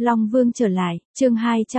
Long Vương trở lại, chương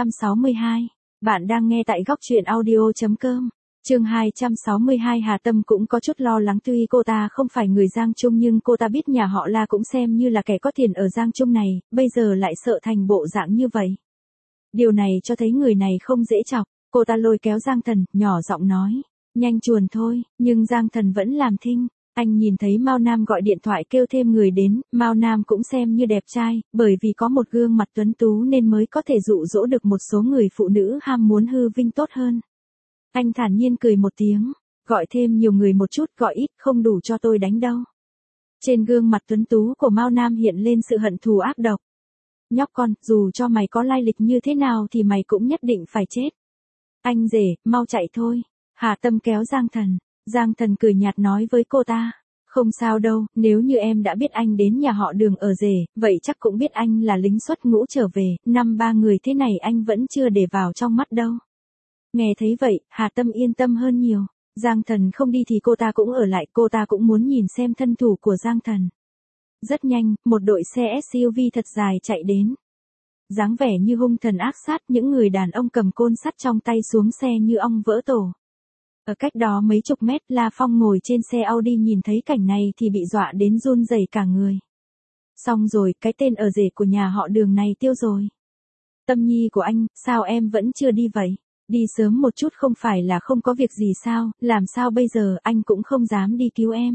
262. Bạn đang nghe tại góc truyện audio.com. Chương 262. Hà Tâm cũng có chút lo lắng, tuy cô ta không phải người Giang Trung nhưng cô ta biết nhà họ La cũng xem như là kẻ có tiền ở Giang Trung này, bây giờ lại sợ thành bộ dạng như vậy. Điều này cho thấy người này không dễ chọc, cô ta lôi kéo Giang Thần, nhỏ giọng nói, nhanh chuồn thôi, nhưng Giang Thần vẫn làm thinh. Anh nhìn thấy Mao Nam gọi điện thoại kêu thêm người đến, Mao Nam cũng xem như đẹp trai, bởi vì có một gương mặt tuấn tú nên mới có thể dụ dỗ được một số người phụ nữ ham muốn hư vinh tốt hơn. Anh thản nhiên cười một tiếng, gọi thêm nhiều người một chút, gọi ít không đủ cho tôi đánh đâu. Trên gương mặt tuấn tú của Mao Nam hiện lên sự hận thù ác độc. Nhóc con, dù cho mày có lai lịch như thế nào thì mày cũng nhất định phải chết. Anh rể, mau chạy thôi. Hà Tâm kéo Giang Thần. Giang Thần cười nhạt nói với cô ta, không sao đâu, nếu như em đã biết anh đến nhà họ Đường ở rể, vậy chắc cũng biết anh là lính xuất ngũ trở về, 5-3 người thế này anh vẫn chưa để vào trong mắt đâu. Nghe thấy vậy, Hà Tâm yên tâm hơn nhiều. Giang Thần không đi thì cô ta cũng ở lại, cô ta cũng muốn nhìn xem thân thủ của Giang Thần. Rất nhanh, một đội xe SUV thật dài chạy đến. Dáng vẻ như hung thần ác sát, những người đàn ông cầm côn sắt trong tay xuống xe như ong vỡ tổ. Ở cách đó mấy chục mét, La Phong ngồi trên xe Audi nhìn thấy cảnh này thì bị dọa đến run rẩy cả người. Xong rồi, cái tên ở rể của nhà họ Đường này tiêu rồi. Tâm nhi của anh, sao em vẫn chưa đi vậy? Đi sớm một chút không phải là không có việc gì sao, làm sao bây giờ, anh cũng không dám đi cứu em.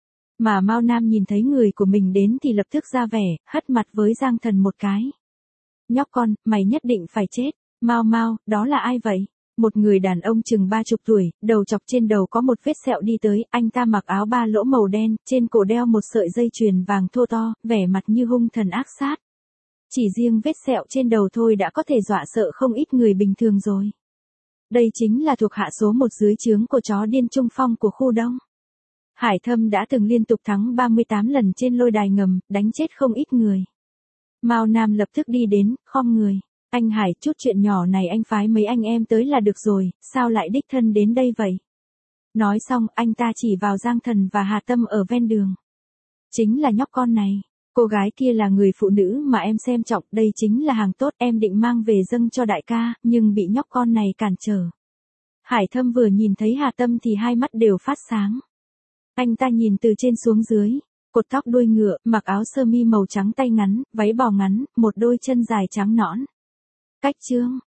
Mà Mao Nam nhìn thấy người của mình đến thì lập tức ra vẻ, hất mặt với Giang Thần một cái. Nhóc con, mày nhất định phải chết. Mau, đó là ai vậy? Một người đàn ông chừng 30 tuổi, đầu chọc trên đầu có một vết sẹo đi tới, anh ta mặc áo 3 lỗ màu đen, trên cổ đeo một sợi dây chuyền vàng thô to, vẻ mặt như hung thần ác sát. Chỉ riêng vết sẹo trên đầu thôi đã có thể dọa sợ không ít người bình thường rồi. Đây chính là thuộc hạ số 1 dưới trướng của chó điên Trung Phong của khu Đông. Hải Thâm đã từng liên tục thắng 38 lần trên lôi đài ngầm, đánh chết không ít người. Mao Nam lập tức đi đến, khom người. Anh Hải, chút chuyện nhỏ này anh phái mấy anh em tới là được rồi, sao lại đích thân đến đây vậy? Nói xong, anh ta chỉ vào Giang Thần và Hà Tâm ở ven đường. Chính là nhóc con này. Cô gái kia là người phụ nữ mà em xem trọng, đây chính là hàng tốt, em định mang về dâng cho đại ca, nhưng bị nhóc con này cản trở. Hải Thâm vừa nhìn thấy Hà Tâm thì hai mắt đều phát sáng. Anh ta nhìn từ trên xuống dưới, cột tóc đuôi ngựa, mặc áo sơ mi màu trắng tay ngắn, váy bò ngắn, một đôi chân dài trắng nõn. Cách chương